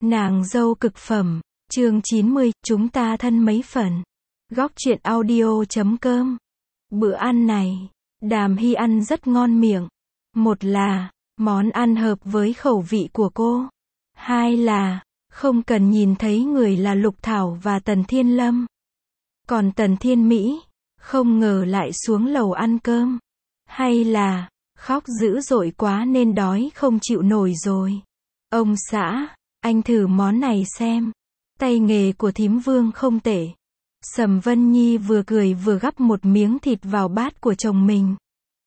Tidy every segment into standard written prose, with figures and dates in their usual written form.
Nàng dâu cực phẩm, chương 90, chúng ta thân mấy phần. Góc truyện audio.com. Bữa ăn này, Đàm Hy ăn rất ngon miệng. Một là, món ăn hợp với khẩu vị của cô. Hai là, không cần nhìn thấy người là Lục Thảo và Tần Thiên Lâm. Còn Tần Thiên Mỹ, không ngờ lại xuống lầu ăn cơm. Hay là, khóc dữ dội quá nên đói không chịu nổi rồi. Ông xã, anh thử món này xem. Tay nghề của thím Vương không tệ. Sầm Vân Nhi vừa cười vừa gắp một miếng thịt vào bát của chồng mình.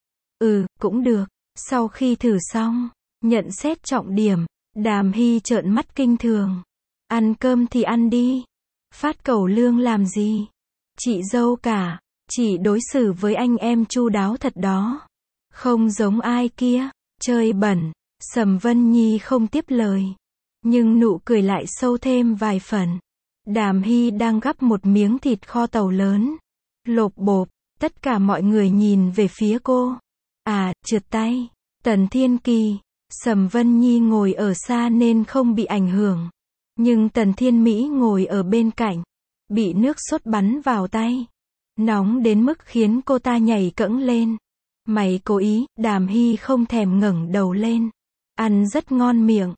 Cũng được. Sau khi thử xong, nhận xét trọng điểm, Đàm Hy trợn mắt kinh thường. Ăn cơm thì ăn đi. Phát cẩu lương làm gì? Chị dâu cả, chị đối xử với anh em chu đáo thật đó. Không giống ai kia. Chơi bẩn. Sầm Vân Nhi không tiếp lời. Nhưng nụ cười lại sâu thêm vài phần. Đàm Hy đang gắp một miếng thịt kho tàu lớn. Lộp bộp, tất cả mọi người nhìn về phía cô. Trượt tay. Tần Thiên Kỳ. Sầm Vân Nhi ngồi ở xa nên không bị ảnh hưởng. Nhưng Tần Thiên Mỹ ngồi ở bên cạnh. Bị nước sốt bắn vào tay. Nóng đến mức khiến cô ta nhảy cẫng lên. Mày cố ý, Đàm Hy không thèm ngẩng đầu lên. Ăn rất ngon miệng.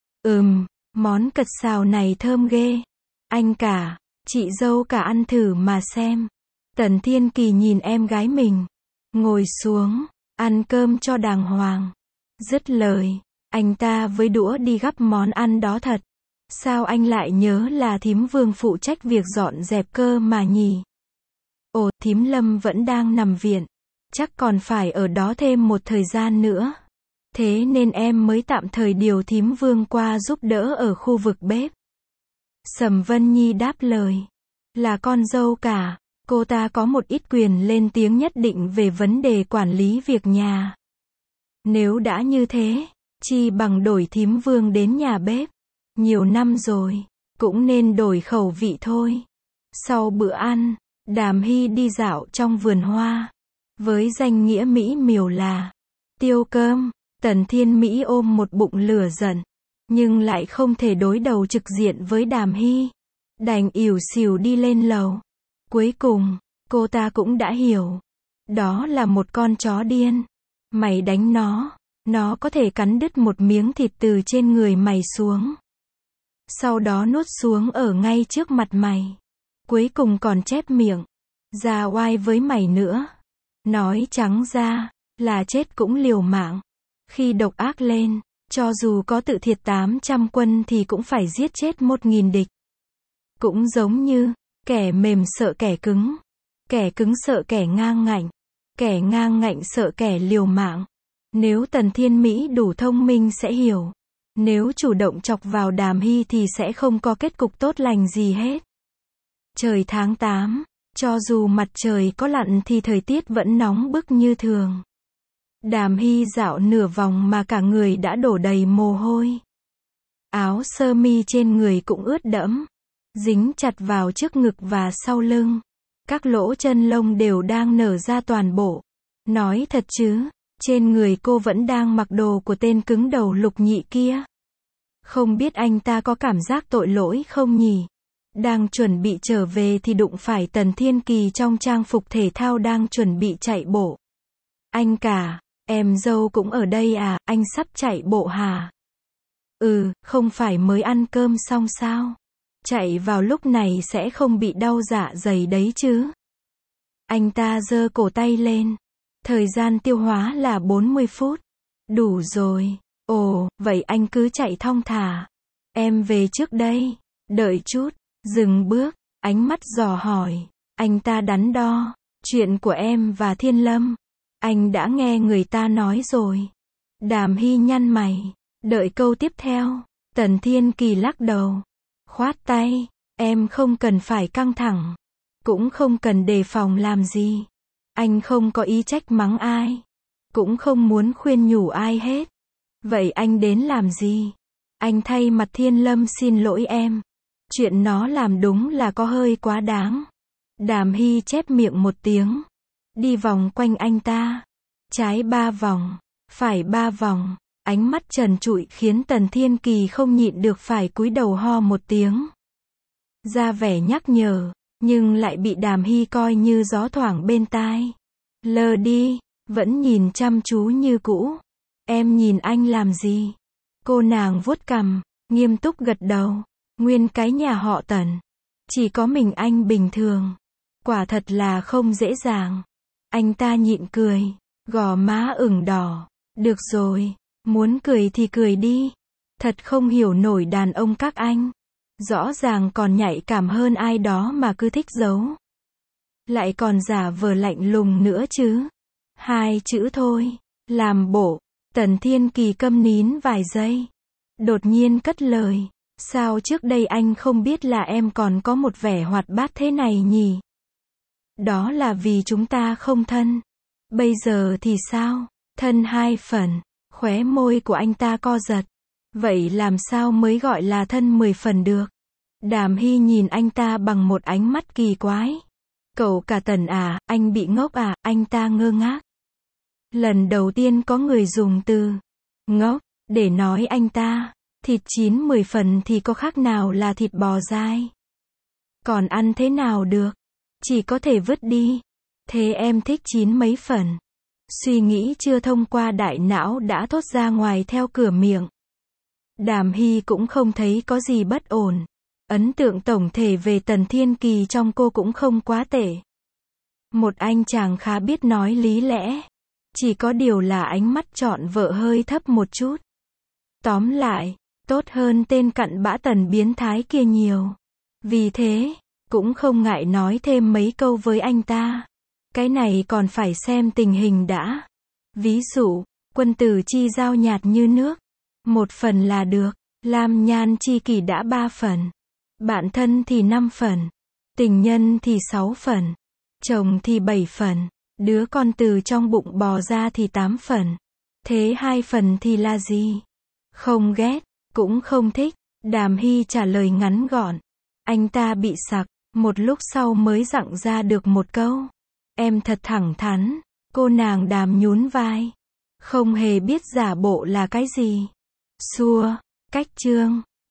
Món cật xào này thơm ghê. Anh cả, chị dâu cả ăn thử mà xem. Tần Thiên Kỳ nhìn em gái mình. Ngồi xuống, ăn cơm cho đàng hoàng. Dứt lời, anh ta với đũa đi gắp món ăn đó thật. Sao anh lại nhớ là thím Vương phụ trách việc dọn dẹp cơ mà nhỉ? Thím Lâm vẫn đang nằm viện. Chắc còn phải ở đó thêm một thời gian nữa. Thế nên em mới tạm thời điều thím Vương qua giúp đỡ ở khu vực bếp. Sầm Vân Nhi đáp lời. Là con dâu cả, cô ta có một ít quyền lên tiếng nhất định về vấn đề quản lý việc nhà. Nếu đã như thế, chi bằng đổi thím Vương đến nhà bếp. Nhiều năm rồi, cũng nên đổi khẩu vị thôi. Sau bữa ăn, Đàm Hy đi dạo trong vườn hoa. Với danh nghĩa mỹ miều là tiêu cơm. Tần Thiên Mỹ ôm một bụng lửa giận, nhưng lại không thể đối đầu trực diện với Đàm Hy. Đành ỉu xìu đi lên lầu. Cuối cùng, cô ta cũng đã hiểu. Đó là một con chó điên. Mày đánh nó có thể cắn đứt một miếng thịt từ trên người mày xuống. Sau đó nuốt xuống ở ngay trước mặt mày. Cuối cùng còn chép miệng ra oai với mày nữa. Nói trắng ra, là chết cũng liều mạng. Khi độc ác lên, cho dù có tự thiệt 800 quân thì cũng phải giết chết 1000 địch. Cũng giống như, kẻ mềm sợ kẻ cứng. Kẻ cứng sợ kẻ ngang ngạnh. Kẻ ngang ngạnh sợ kẻ liều mạng. Nếu Tần Thiên Mỹ đủ thông minh sẽ hiểu. Nếu chủ động chọc vào Đàm Hy thì sẽ không có kết cục tốt lành gì hết. Trời tháng 8, cho dù mặt trời có lặn thì thời tiết vẫn nóng bức như thường. Đàm Hy dạo nửa vòng mà cả người đã đổ đầy mồ hôi. Áo sơ mi trên người cũng ướt đẫm, dính chặt vào trước ngực và sau lưng. Các lỗ chân lông đều đang nở ra toàn bộ. Nói thật chứ, trên người cô vẫn đang mặc đồ của tên cứng đầu Lục Nhị kia. Không biết anh ta có cảm giác tội lỗi không nhỉ? Đang chuẩn bị trở về thì đụng phải Tần Thiên Kỳ trong trang phục thể thao đang chuẩn bị chạy bộ. Anh cả, em dâu cũng ở đây à, anh sắp chạy bộ hả? Không phải mới ăn cơm xong sao? Chạy vào lúc này sẽ không bị đau dạ dày đấy chứ? Anh ta giơ cổ tay lên. Thời gian tiêu hóa là 40 phút. Đủ rồi. Vậy anh cứ chạy thong thả. Em về trước đây. Đợi chút. Dừng bước. Ánh mắt dò hỏi. Anh ta đắn đo. Chuyện của em và Thiên Lâm. Anh đã nghe người ta nói rồi. Đàm Hy nhăn mày. Đợi câu tiếp theo. Tần Thiên Kỳ lắc đầu. Khoát tay. Em không cần phải căng thẳng. Cũng không cần đề phòng làm gì. Anh không có ý trách mắng ai. Cũng không muốn khuyên nhủ ai hết. Vậy anh đến làm gì? Anh thay mặt Thiên Lâm xin lỗi em. Chuyện nó làm đúng là có hơi quá đáng. Đàm Hy chép miệng một tiếng. Đi vòng quanh anh ta. Trái 3 vòng. Phải 3 vòng. Ánh mắt trần trụi khiến Tần Thiên Kỳ không nhịn được phải cúi đầu ho một tiếng. Ra vẻ nhắc nhở, nhưng lại bị Đàm Hy coi như gió thoảng bên tai. Lờ đi, vẫn nhìn chăm chú như cũ. Em nhìn anh làm gì? Cô nàng vuốt cằm, nghiêm túc gật đầu. Nguyên cái nhà họ Tần, chỉ có mình anh bình thường. Quả thật là không dễ dàng. Anh ta nhịn cười, gò má ửng đỏ. Được rồi, muốn cười thì cười đi. Thật không hiểu nổi đàn ông các anh. Rõ ràng còn nhạy cảm hơn ai đó mà cứ thích giấu. Lại còn giả vờ lạnh lùng nữa chứ. 2 chữ thôi, làm bộ. Tần Thiên Kỳ câm nín vài giây. Đột nhiên cất lời. Sao trước đây anh không biết là em còn có một vẻ hoạt bát thế này nhỉ? Đó là vì chúng ta không thân. Bây giờ thì sao? Thân 2 phần. Khóe môi của anh ta co giật. Vậy làm sao mới gọi là thân 10 phần được? Đàm Hy nhìn anh ta bằng một ánh mắt kỳ quái. Cậu cả Tần à, anh bị ngốc à? Anh ta ngơ ngác. Lần đầu tiên có người dùng từ ngốc để nói anh ta. Thịt 9-10 phần thì có khác nào là thịt bò dai. Còn ăn thế nào được? Chỉ có thể vứt đi. Thế em thích 9 mấy phần? Suy nghĩ chưa thông qua đại não đã thốt ra ngoài theo cửa miệng. Đàm Hy cũng không thấy có gì bất ổn. Ấn tượng tổng thể về Tần Thiên Kỳ trong cô cũng không quá tệ. Một anh chàng khá biết nói lý lẽ. Chỉ có điều là ánh mắt chọn vợ hơi thấp một chút. Tóm lại, tốt hơn tên cặn bã Tần biến thái kia nhiều. Vì thế, cũng không ngại nói thêm mấy câu với anh ta. Cái này còn phải xem tình hình đã. Ví dụ, quân tử chi giao nhạt như nước. 1 phần là được. Lam nhan chi kỷ đã 3 phần. Bạn thân thì 5 phần. Tình nhân thì 6 phần. Chồng thì 7 phần. Đứa con từ trong bụng bò ra thì 8 phần. Thế 2 phần thì là gì? Không ghét, cũng không thích. Đàm Hy trả lời ngắn gọn. Anh ta bị sặc, một lúc sau mới dặng ra được một câu. Em thật thẳng thắn. Cô nàng Đàm nhún vai. Không hề biết giả bộ là cái gì. Xua, cách chương.